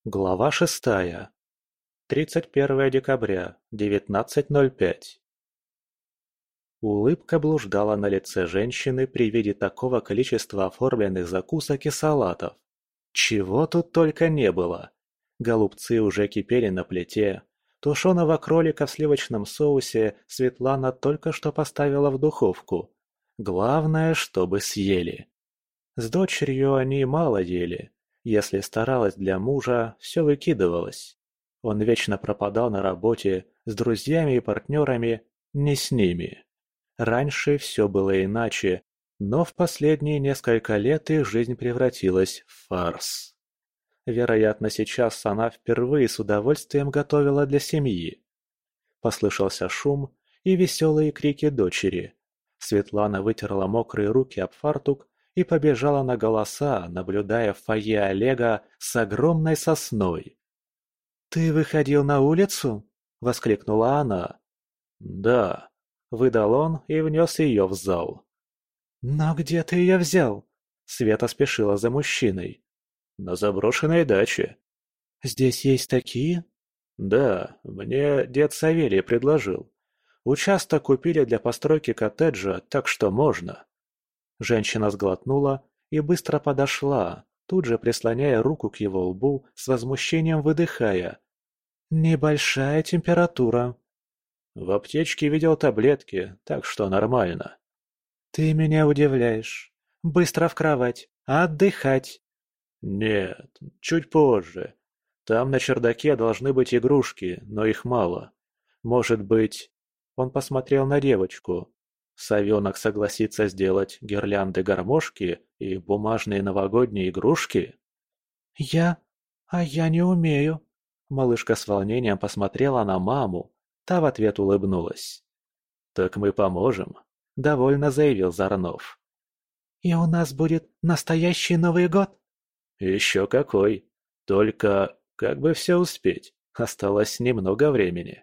Глава 6. 31 декабря, 19:05. Улыбка блуждала на лице женщины при виде такого количества оформленных закусок и салатов. Чего тут только не было. Голубцы уже кипели на плите. Тушеного кролика в сливочном соусе Светлана только что поставила в духовку. Главное, чтобы съели. С дочерью они мало ели. Если старалась для мужа, все выкидывалось. Он вечно пропадал на работе, с друзьями и партнерами, не с ними. Раньше все было иначе, но в последние несколько лет их жизнь превратилась в фарс. Вероятно, сейчас она впервые с удовольствием готовила для семьи. Послышался шум и веселые крики дочери. Светлана вытерла мокрые руки об фартук и побежала на голоса, наблюдая в фойе Олега с огромной сосной. «Ты выходил на улицу?» – воскликнула она. «Да», – выдал он и внес ее в зал. «Но где ты ее взял?» Света спешила за мужчиной. «На заброшенной даче». «Здесь есть такие?» «Да, мне дед Савелий предложил. Участок купили для постройки коттеджа, так что можно». Женщина сглотнула и быстро подошла, тут же прислоняя руку к его лбу, с возмущением выдыхая. «Небольшая температура». «В аптечке видел таблетки, так что нормально». «Ты меня удивляешь. Быстро в кровать. Отдыхать». «Нет, чуть позже. Там на чердаке должны быть игрушки, но их мало. Может быть...» Он посмотрел на девочку. «Совенок согласится сделать гирлянды-гармошки и бумажные новогодние игрушки?» «Я? А я не умею». Малышка с волнением посмотрела на маму. Та в ответ улыбнулась. «Так мы поможем», — довольно заявил Зарнов. «И у нас будет настоящий Новый год?» «Еще какой! Только как бы все успеть? Осталось немного времени».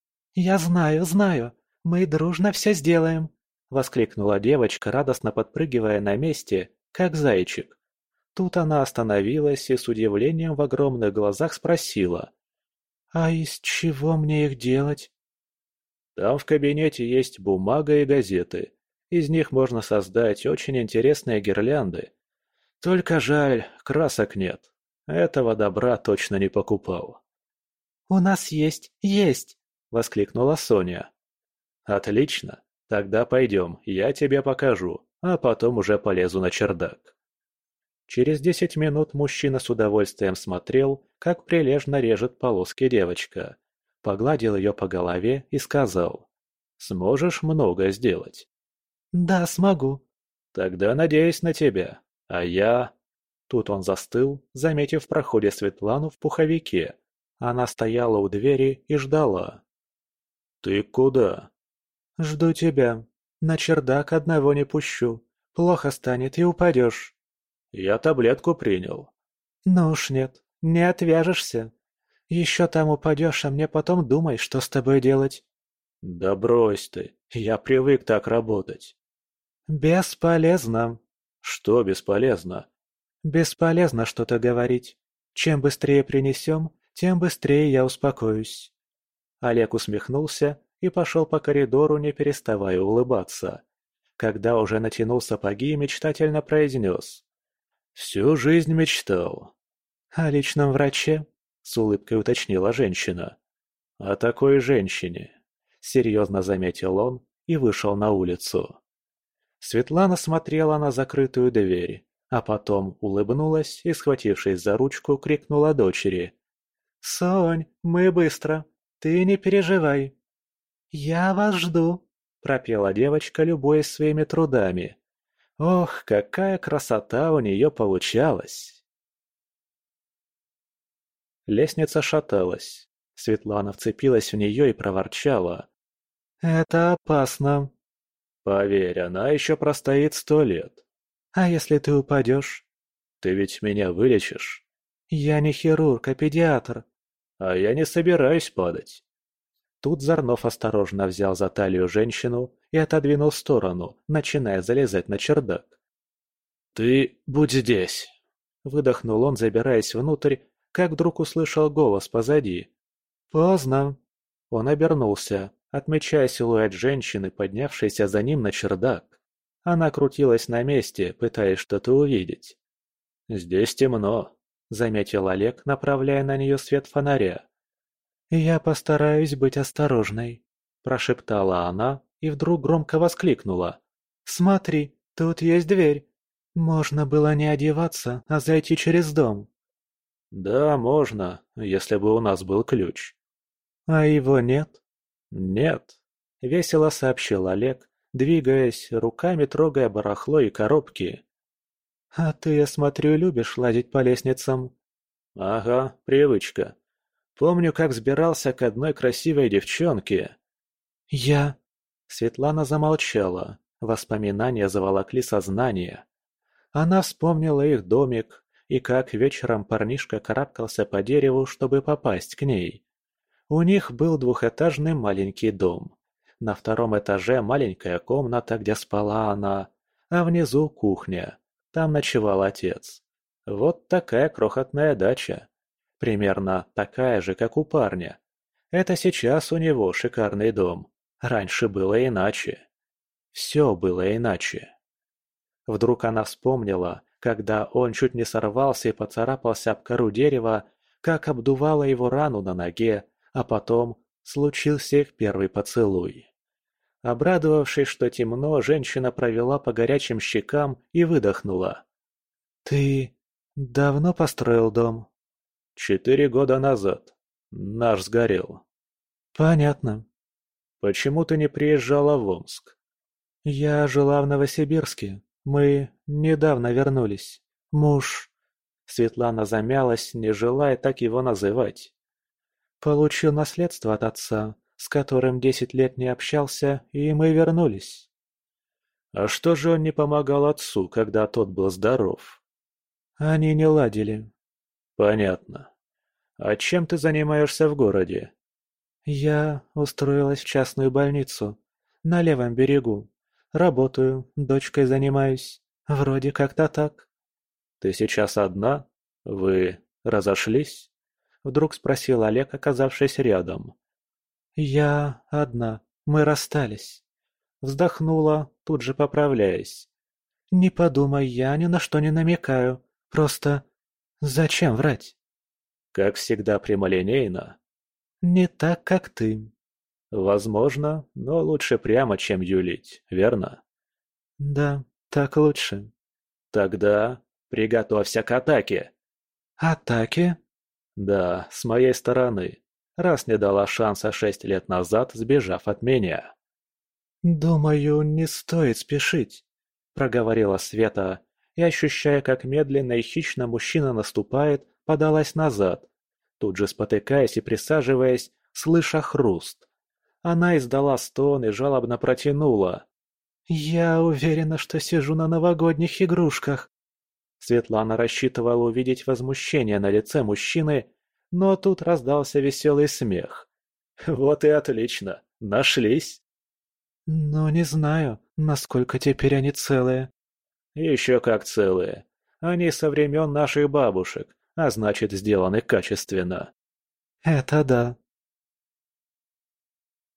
«Я знаю, знаю. Мы дружно все сделаем», — воскликнула девочка, радостно подпрыгивая на месте, как зайчик. Тут она остановилась и с удивлением в огромных глазах спросила. «А из чего мне их делать?» «Там в кабинете есть бумага и газеты. Из них можно создать очень интересные гирлянды. Только жаль, красок нет. Этого добра точно не покупал». «У нас есть!» — воскликнула Соня. «Отлично. Тогда пойдем, я тебе покажу, а потом уже полезу на чердак». Через 10 минут мужчина с удовольствием смотрел, как прилежно режет полоски девочка. Погладил ее по голове и сказал: «Сможешь много сделать?» «Да, смогу». «Тогда надеюсь на тебя. А я...» Тут он застыл, заметив в проходе Светлану в пуховике. Она стояла у двери и ждала. «Ты куда?» «Жду тебя. На чердак одного не пущу. Плохо станет и упадешь». «Я таблетку принял». «Ну уж нет, не отвяжешься. Еще там упадешь, а мне потом думай, что с тобой делать». «Да брось ты, я привык так работать». «Бесполезно». «Что бесполезно?» «Бесполезно что-то говорить. Чем быстрее принесем, тем быстрее я успокоюсь». Олег усмехнулся и пошел по коридору, не переставая улыбаться. Когда уже натянул сапоги, мечтательно произнес: «Всю жизнь мечтал». «О личном враче?» — с улыбкой уточнила женщина. «О такой женщине», — серьезно заметил он и вышел на улицу. Светлана смотрела на закрытую дверь, а потом улыбнулась и, схватившись за ручку, крикнула дочери: «Сонь, мы быстро, ты не переживай». «Я вас жду», — пропела девочка, любуясь своими трудами. Ох, какая красота у нее получалась! Лестница шаталась. Светлана вцепилась в нее и проворчала: «Это опасно». «Поверь, она еще простоит 100 лет». «А если ты упадешь?» «Ты ведь меня вылечишь». «Я не хирург, а педиатр». «А я не собираюсь падать». Тут Зарнов осторожно взял за талию женщину и отодвинул в сторону, начиная залезать на чердак. «Ты будь здесь!» – выдохнул он, забираясь внутрь, как вдруг услышал голос позади. «Поздно!» Он обернулся, отмечая силуэт женщины, поднявшейся за ним на чердак. Она крутилась на месте, пытаясь что-то увидеть. «Здесь темно», — заметил Олег, направляя на нее свет фонаря. «Я постараюсь быть осторожной», — прошептала она и вдруг громко воскликнула. «Смотри, тут есть дверь. Можно было не одеваться, а зайти через дом». «Да, можно, если бы у нас был ключ». «А его нет?» «Нет», — весело сообщил Олег, двигаясь, руками трогая барахло и коробки. «А ты, я смотрю, любишь лазить по лестницам?» «Ага, привычка. Помню, как взбирался к одной красивой девчонке». «Я...» Светлана замолчала. Воспоминания заволокли сознание. Она вспомнила их домик и как вечером парнишка карабкался по дереву, чтобы попасть к ней. У них был двухэтажный маленький дом. На втором этаже маленькая комната, где спала она, а внизу кухня. Там ночевал отец. Вот такая крохотная дача. Примерно такая же, как у парня. Это сейчас у него шикарный дом. Раньше было иначе. Все было иначе. Вдруг она вспомнила, когда он чуть не сорвался и поцарапался об кору дерева, как обдувала его рану на ноге, а потом случился их первый поцелуй. Обрадовавшись, что темно, женщина провела по горячим щекам и выдохнула. «Ты давно построил дом?» 4 года назад. Наш сгорел». «Понятно. Почему ты не приезжала в Омск?» «Я жила в Новосибирске. Мы недавно вернулись. Муж...» Светлана замялась, не желая так его называть. «Получил наследство от отца, с которым 10 лет не общался, и мы вернулись». «А что же он не помогал отцу, когда тот был здоров?» «Они не ладили». «Понятно. А чем ты занимаешься в городе?» «Я устроилась в частную больницу. На левом берегу. Работаю, дочкой занимаюсь. Вроде как-то так». «Ты сейчас одна? Вы разошлись?» Вдруг спросил Олег, оказавшись рядом. «Я одна. Мы расстались». Вздохнула, тут же поправляясь. «Не подумай, я ни на что не намекаю. Просто... Зачем врать?» «Как всегда прямолинейно». «Не так, как ты». «Возможно, но лучше прямо, чем юлить, верно?» «Да, так лучше». «Тогда приготовься к атаке». «Атаке?» «Да, с моей стороны, раз не дала шанса 6 лет назад, сбежав от меня». «Думаю, не стоит спешить», — проговорила Света, и, ощущая, как медленно и хищно мужчина наступает, подалась назад, тут же спотыкаясь и присаживаясь, слыша хруст. Она издала стон и жалобно протянула. «Я уверена, что сижу на новогодних игрушках». Светлана рассчитывала увидеть возмущение на лице мужчины, но тут раздался веселый смех. «Вот и отлично! Нашлись!» «Но не знаю, насколько теперь они целые». «Еще как целые. Они со времен наших бабушек, а значит, сделаны качественно». «Это да»,